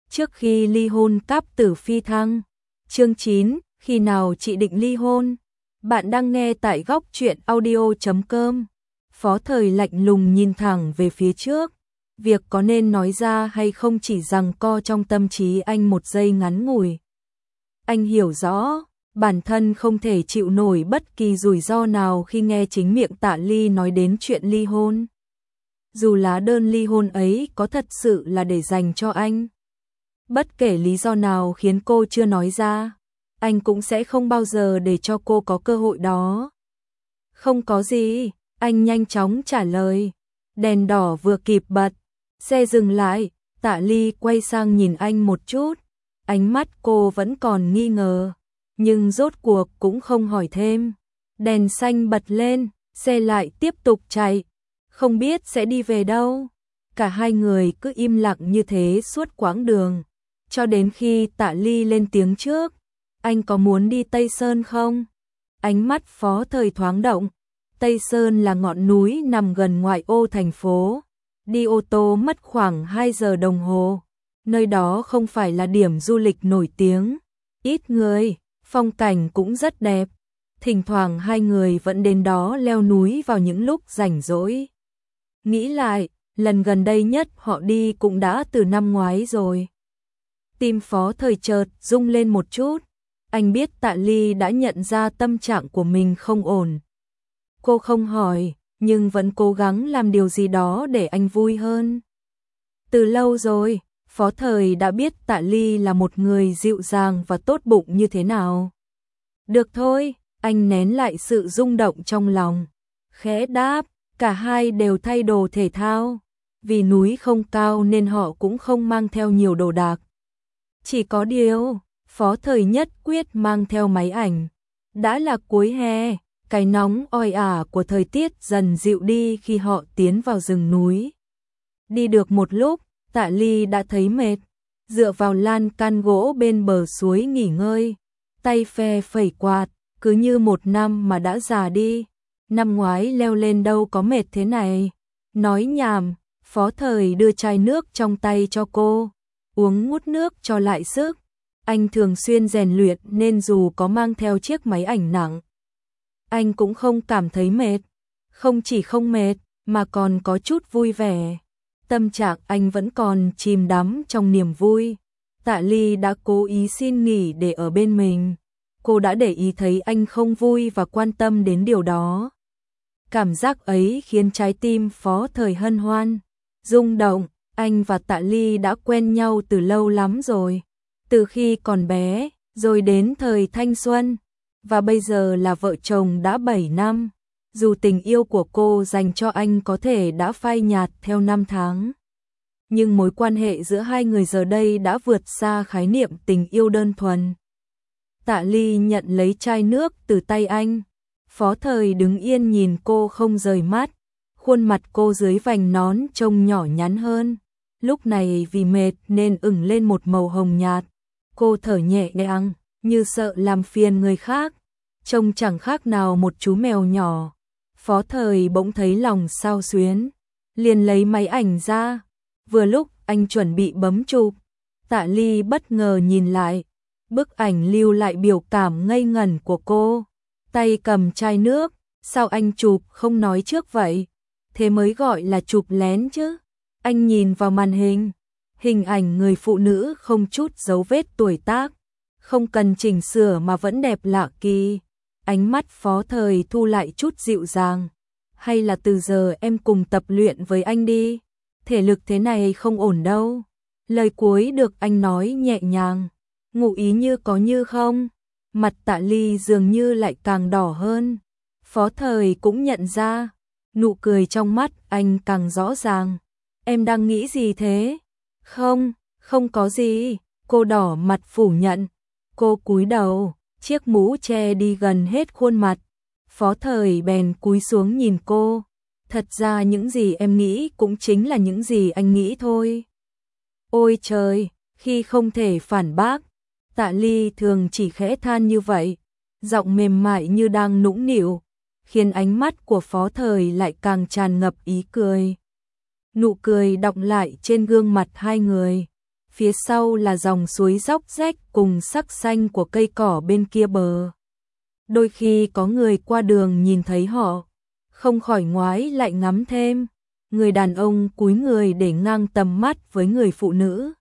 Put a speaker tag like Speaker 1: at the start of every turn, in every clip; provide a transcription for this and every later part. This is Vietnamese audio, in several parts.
Speaker 1: Trước khi ly hôn cáp tử phi thăng. Chương 9, khi nào chị định ly hôn? Bạn đang nghe tại góc truyện audio.com. Phó Thời lạnh lùng nhìn thẳng về phía trước. Việc có nên nói ra hay không chỉ giằng co trong tâm trí anh một giây ngắn ngủi. Anh hiểu rõ, bản thân không thể chịu nổi bất kỳ rủi ro nào khi nghe chính miệng Tạ Ly nói đến chuyện ly hôn. Dù lá đơn ly hôn ấy có thật sự là để dành cho anh. Bất kể lý do nào khiến cô chưa nói ra, anh cũng sẽ không bao giờ để cho cô có cơ hội đó. Không có gì, anh nhanh chóng trả lời. Đèn đỏ vừa kịp bật, xe dừng lại, Tạ Ly quay sang nhìn anh một chút. Ánh mắt cô vẫn còn nghi ngờ, nhưng rốt cuộc cũng không hỏi thêm. Đèn xanh bật lên, xe lại tiếp tục chạy. Không biết sẽ đi về đâu. Cả hai người cứ im lặng như thế suốt quãng đường. Cho đến khi Tạ Ly lên tiếng trước. Anh có muốn đi Tây Sơn không? Ánh mắt Phó Thời thoáng động. Tây Sơn là ngọn núi nằm gần ngoại ô thành phố. Đi ô tô mất khoảng 2 giờ đồng hồ. Nơi đó không phải là điểm du lịch nổi tiếng. Ít người, phong cảnh cũng rất đẹp. Thỉnh thoảng hai người vẫn đến đó leo núi vào những lúc rảnh rỗi. Nghĩ lại, lần gần đây nhất họ đi cũng đã từ năm ngoái rồi. Tim Phó Thời chợt rung lên một chút. Anh biết Tạ Ly đã nhận ra tâm trạng của mình không ổn. Cô không hỏi, nhưng vẫn cố gắng làm điều gì đó để anh vui hơn. Từ lâu rồi, Phó Thời đã biết Tạ Ly là một người dịu dàng và tốt bụng như thế nào. Được thôi, anh nén lại sự rung động trong lòng. Khẽ đáp, cả hai đều thay đồ thể thao. Vì núi không cao nên họ cũng không mang theo nhiều đồ đạc. Chỉ có điều, Phó Thời nhất quyết mang theo máy ảnh. Đã là cuối hè, cái nóng oi ả của thời tiết dần dịu đi khi họ tiến vào rừng núi. Đi được một lúc, Tạ Ly đã thấy mệt, dựa vào lan can gỗ bên bờ suối nghỉ ngơi, tay phe phẩy quạt, cứ như một năm mà đã già đi. Năm ngoái leo lên đâu có mệt thế này. Nói nhảm, Phó Thời đưa chai nước trong tay cho cô, uống ngút nước cho lại sức. Anh thường xuyên rèn luyện nên dù có mang theo chiếc máy ảnh nặng, anh cũng không cảm thấy mệt. Không chỉ không mệt, mà còn có chút vui vẻ. Tâm trạng anh vẫn còn chìm đắm trong niềm vui. Tạ Ly đã cố ý xin nghỉ để ở bên mình. Cô đã để ý thấy anh không vui và quan tâm đến điều đó. Cảm giác ấy khiến trái tim Phó Thời hân hoan, rung động. Anh và Tạ Ly đã quen nhau từ lâu lắm rồi. Từ khi còn bé, rồi đến thời thanh xuân. Và bây giờ là vợ chồng đã 7 năm. Dù tình yêu của cô dành cho anh có thể đã phai nhạt theo năm tháng. Nhưng mối quan hệ giữa hai người giờ đây đã vượt xa khái niệm tình yêu đơn thuần. Tạ Ly nhận lấy chai nước từ tay anh. Phó Thời đứng yên nhìn cô không rời mắt. Khuôn mặt cô dưới vành nón trông nhỏ nhắn hơn. Lúc này vì mệt nên ửng lên một màu hồng nhạt. Cô thở nhẹ nhàng, như sợ làm phiền người khác. Trông chẳng khác nào một chú mèo nhỏ. Phó Thời bỗng thấy lòng xao xuyến, liền lấy máy ảnh ra. Vừa lúc anh chuẩn bị bấm chụp, Tạ Ly bất ngờ nhìn lại. Bức ảnh lưu lại biểu cảm ngây ngẩn của cô. Tay cầm chai nước, sao anh chụp không nói trước vậy? Thế mới gọi là chụp lén chứ. Anh nhìn vào màn hình, hình ảnh người phụ nữ không chút dấu vết tuổi tác, không cần chỉnh sửa mà vẫn đẹp lạ kỳ. Ánh mắt Phó Thời thu lại chút dịu dàng. Hay là từ giờ em cùng tập luyện với anh đi, thể lực thế này không ổn đâu. Lời cuối được anh nói nhẹ nhàng, ngụ ý như có như không. Mặt Tạ Ly dường như lại càng đỏ hơn. Phó Thời cũng nhận ra, nụ cười trong mắt anh càng rõ ràng. Em đang nghĩ gì thế? Không, không có gì. Cô đỏ mặt phủ nhận. Cô cúi đầu, chiếc mũ che đi gần hết khuôn mặt. Phó Thời bèn cúi xuống nhìn cô. Thật ra những gì em nghĩ cũng chính là những gì anh nghĩ thôi. Ôi trời, khi không thể phản bác, Tạ Ly thường chỉ khẽ than như vậy, giọng mềm mại như đang nũng nịu, khiến ánh mắt của Phó Thời lại càng tràn ngập ý cười. Nụ cười đọng lại trên gương mặt hai người. phía sau là dòng suối róc rách cùng sắc xanh của cây cỏ bên kia bờ. Đôi khi có người qua đường nhìn thấy họ, không khỏi ngoái lại ngắm thêm. Người đàn ông cúi người để ngang tầm mắt với người phụ nữ.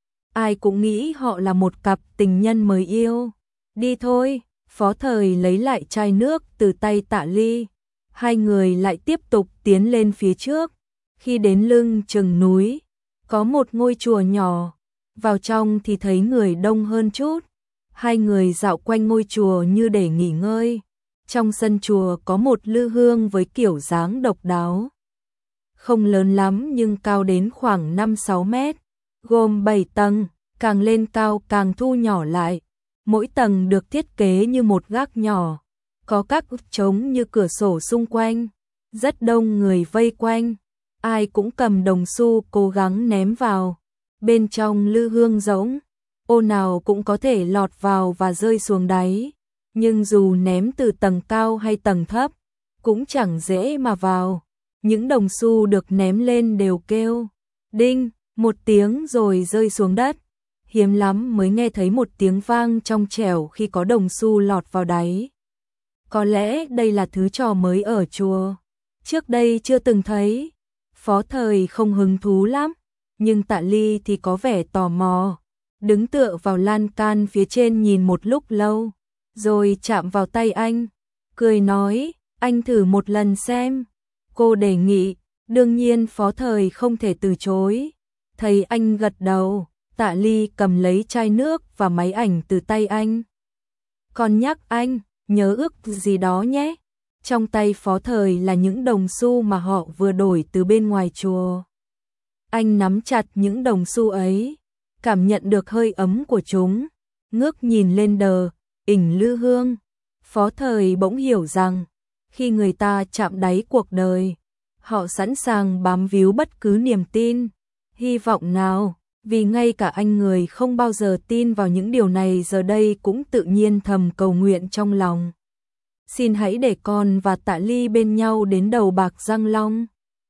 Speaker 1: Ai cũng nghĩ họ là một cặp tình nhân mới yêu. Đi thôi, Phó Thời lấy lại chai nước từ tay Tạ Ly. Hai người lại tiếp tục tiến lên phía trước. Khi đến lưng chừng núi, có một ngôi chùa nhỏ. Vào trong thì thấy người đông hơn chút. Hai người dạo quanh ngôi chùa như để nghỉ ngơi. Trong sân chùa có một lư hương với kiểu dáng độc đáo. Không lớn lắm nhưng cao đến khoảng 5-6 mét, gồm 7 tầng, càng lên cao càng thu nhỏ lại. Mỗi tầng được thiết kế như một gác nhỏ, có các trống như cửa sổ xung quanh. Rất đông người vây quanh, ai cũng cầm đồng xu cố gắng ném vào. Bên trong lư hương rỗng, ô nào cũng có thể lọt vào và rơi xuống đáy. Nhưng dù ném từ tầng cao hay tầng thấp, cũng chẳng dễ mà vào. Những đồng xu được ném lên đều kêu đinh một tiếng rồi rơi xuống đất. Hiếm lắm mới nghe thấy một tiếng vang trong trẻo khi có đồng xu lọt vào đáy. Có lẽ đây là thứ trò mới ở chùa, trước đây chưa từng thấy. Phó Thời không hứng thú lắm, nhưng Tạ Ly thì có vẻ tò mò. Đứng tựa vào lan can phía trên nhìn một lúc lâu, rồi chạm vào tay anh, cười nói, anh thử một lần xem. Cô đề nghị, đương nhiên Phó Thời không thể từ chối. Thấy anh gật đầu, Tạ Ly cầm lấy chai nước và máy ảnh từ tay anh. Còn nhắc anh, nhớ ước gì đó nhé. Trong tay Phó Thời là những đồng xu mà họ vừa đổi từ bên ngoài chùa. Anh nắm chặt những đồng xu ấy, cảm nhận được hơi ấm của chúng, ngước nhìn lên ỉnh lư hương. Phó Thời bỗng hiểu rằng, khi người ta chạm đáy cuộc đời, họ sẵn sàng bám víu bất cứ niềm tin, hy vọng nào. Vì ngay cả anh người không bao giờ tin vào những điều này giờ đây cũng tự nhiên thầm cầu nguyện trong lòng. Xin hãy để con và Tạ Ly bên nhau đến đầu bạc răng long.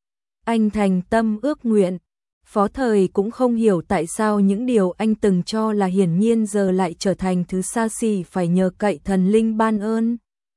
Speaker 1: Anh thành tâm ước nguyện. Phó Thời cũng không hiểu tại sao những điều anh từng cho là hiển nhiên giờ lại trở thành thứ xa xỉ phải nhờ cậy thần linh ban ơn.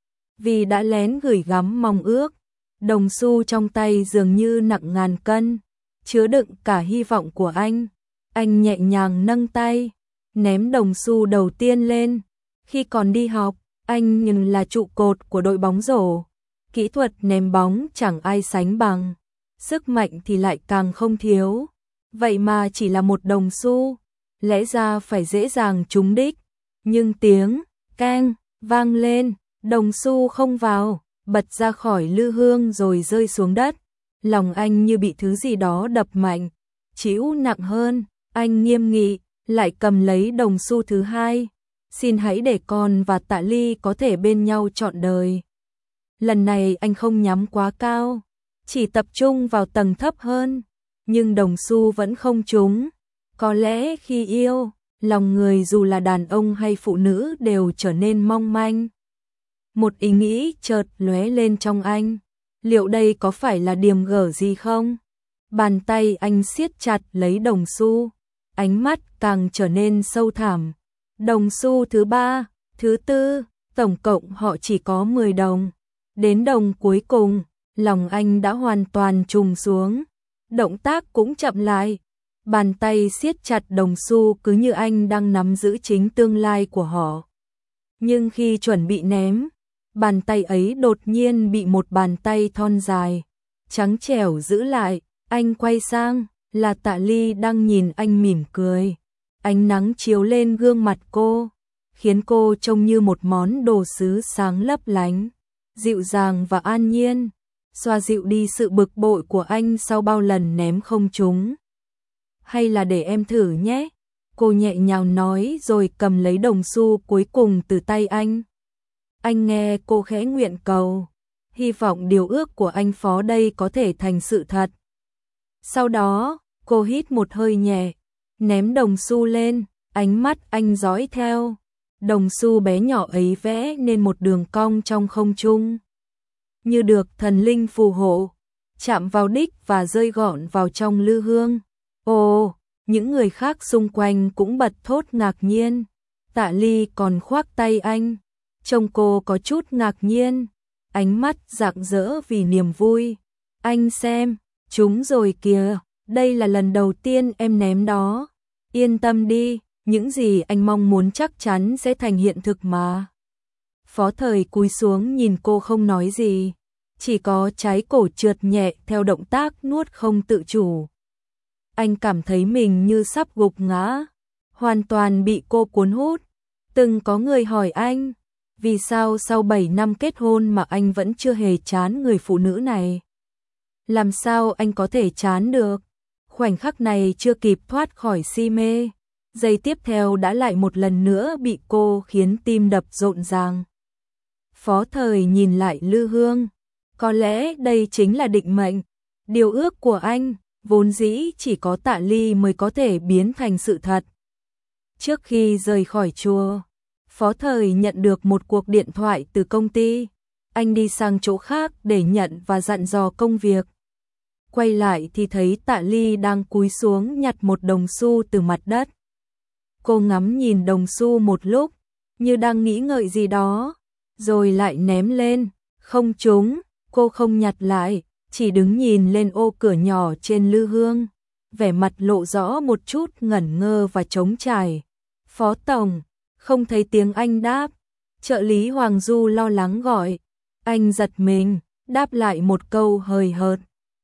Speaker 1: Vì đã lén gửi gắm mong ước, đồng xu trong tay dường như nặng ngàn cân, chứa đựng cả hy vọng của anh. Anh nhẹ nhàng nâng tay, ném đồng xu đầu tiên lên. Khi còn đi học, anh nhưng là trụ cột của đội bóng rổ. Kỹ thuật ném bóng chẳng ai sánh bằng, sức mạnh thì lại càng không thiếu. Vậy mà chỉ là một đồng xu, lẽ ra phải dễ dàng trúng đích. Nhưng tiếng keng vang lên, đồng xu không vào, bật ra khỏi lư hương rồi rơi xuống đất. Lòng anh như bị thứ gì đó đập mạnh, chịu nặng hơn. Anh nghiêm nghị, lại cầm lấy đồng xu thứ hai. Xin hãy để con và Tạ Ly có thể bên nhau trọn đời. Lần này anh không nhắm quá cao, chỉ tập trung vào tầng thấp hơn. Nhưng đồng xu vẫn không trúng. Có lẽ khi yêu, lòng người dù là đàn ông hay phụ nữ đều trở nên mong manh. Một ý nghĩ chợt lóe lên trong anh. Liệu đây có phải là điềm gở gì không? Bàn tay anh siết chặt lấy đồng xu. Ánh mắt càng trở nên sâu thẳm. Đồng xu thứ 3, thứ 4, tổng cộng họ chỉ có 10 đồng. Đến đồng cuối cùng, lòng anh đã hoàn toàn trùng xuống. Động tác cũng chậm lại. Bàn tay siết chặt đồng xu cứ như anh đang nắm giữ chính tương lai của họ. Nhưng khi chuẩn bị ném, bàn tay ấy đột nhiên bị một bàn tay thon dài, trắng trẻo giữ lại. Anh quay sang, là Tạ Ly đang nhìn anh mỉm cười. Ánh nắng chiếu lên gương mặt cô, khiến cô trông như một món đồ sứ sáng lấp lánh, dịu dàng và an nhiên, xoa dịu đi sự bực bội của anh sau bao lần ném không trúng. Hay là để em thử nhé, cô nhẹ nhàng nói rồi cầm lấy đồng xu cuối cùng từ tay anh. Anh nghe cô khẽ nguyện cầu, hy vọng điều ước của anh Phó đây có thể thành sự thật. Sau đó, cô hít một hơi nhẹ, ném đồng xu lên, ánh mắt anh dõi theo. Đồng xu bé nhỏ ấy vẽ nên một đường cong trong không trung, như được thần linh phù hộ, chạm vào đích và rơi gọn vào trong lư hương. Ồ, những người khác xung quanh cũng bật thốt ngạc nhiên. Tạ Ly còn khoác tay anh, trông cô có chút ngạc nhiên, ánh mắt rạng rỡ vì niềm vui. Anh xem, chúng rồi kìa, đây là lần đầu tiên em ném đó. Yên tâm đi, những gì anh mong muốn chắc chắn sẽ thành hiện thực mà. Phó Thời cúi xuống nhìn cô không nói gì, chỉ có trái cổ trượt nhẹ theo động tác nuốt không tự chủ. Anh cảm thấy mình như sắp gục ngã, hoàn toàn bị cô cuốn hút. Từng có người hỏi anh, vì sao sau 7 năm kết hôn mà anh vẫn chưa hề chán người phụ nữ này? Làm sao anh có thể chán được? Khoảnh khắc này chưa kịp thoát khỏi si mê, giây tiếp theo đã lại một lần nữa bị cô khiến tim đập rộn ràng. Phó Thời nhìn lại Lư Hương, có lẽ đây chính là định mệnh, điều ước của anh, vốn dĩ chỉ có Tạ Ly mới có thể biến thành sự thật. Trước khi rời khỏi chùa, Phó Thời nhận được một cuộc điện thoại từ công ty, anh đi sang chỗ khác để nhận và dặn dò công việc. Quay lại thì thấy Tạ Ly đang cúi xuống nhặt một đồng xu từ mặt đất. Cô ngắm nhìn đồng xu một lúc, như đang nghĩ ngợi gì đó, rồi lại ném lên, không trúng, cô không nhặt lại, chỉ đứng nhìn lên ô cửa nhỏ trên Lư Hương, vẻ mặt lộ rõ một chút ngẩn ngơ và trống trải. Phó Tổng, không thấy tiếng anh đáp, trợ lý Hoàng Du lo lắng gọi, anh giật mình, đáp lại một câu hời hợt,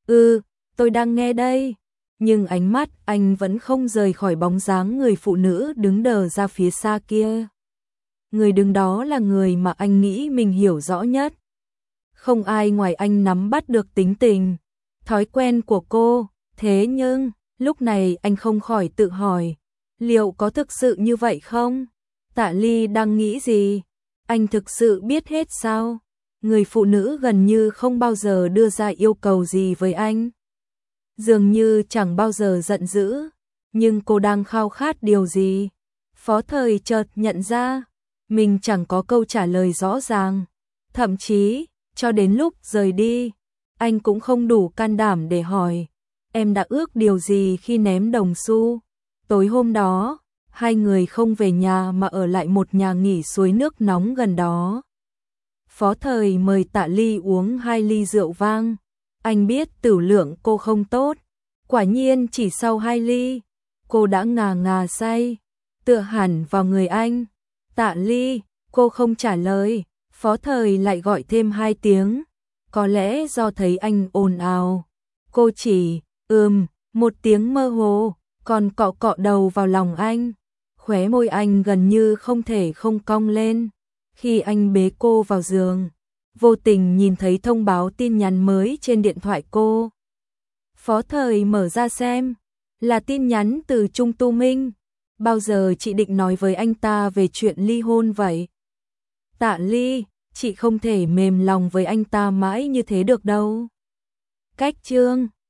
Speaker 1: tôi đang nghe đây, nhưng ánh mắt anh vẫn không rời khỏi bóng dáng người phụ nữ đứng đờ ra phía xa kia. Người đứng đó là người mà anh nghĩ mình hiểu rõ nhất. Không ai ngoài anh nắm bắt được tính tình, thói quen của cô, thế nhưng, lúc này anh không khỏi tự hỏi, liệu có thực sự như vậy không? Tạ Ly đang nghĩ gì? Anh thực sự biết hết sao? Người phụ nữ gần như không bao giờ đưa ra yêu cầu gì với anh. Dường như chẳng bao giờ giận dữ, nhưng cô đang khao khát điều gì? Phó Thời chợt nhận ra, mình chẳng có câu trả lời rõ ràng. Thậm chí, cho đến lúc rời đi, anh cũng không đủ can đảm để hỏi, em đã ước điều gì khi ném đồng xu? Tối hôm đó, hai người không về nhà mà ở lại một nhà nghỉ suối nước nóng gần đó. Phó Thời mời Tạ Ly uống 2 ly rượu vang. Anh biết tửu lượng cô không tốt. Quả nhiên chỉ sau 2 ly, cô đã ngà ngà say, tựa hẳn vào người anh. Tạ Ly, cô không trả lời. Phó Thời lại gọi thêm 2 tiếng. Có lẽ do thấy anh ồn ào, cô chỉ một tiếng mơ hồ, còn cọ cọ đầu vào lòng anh. Khóe môi anh gần như không thể không cong lên. Khi anh bế cô vào giường, vô tình nhìn thấy thông báo tin nhắn mới trên điện thoại cô. Phó Thời mở ra xem, là tin nhắn từ Trung Tu Minh. Bao giờ chị định nói với anh ta về chuyện ly hôn vậy? Tạ Ly, chị không thể mềm lòng với anh ta mãi như thế được đâu. Cách chương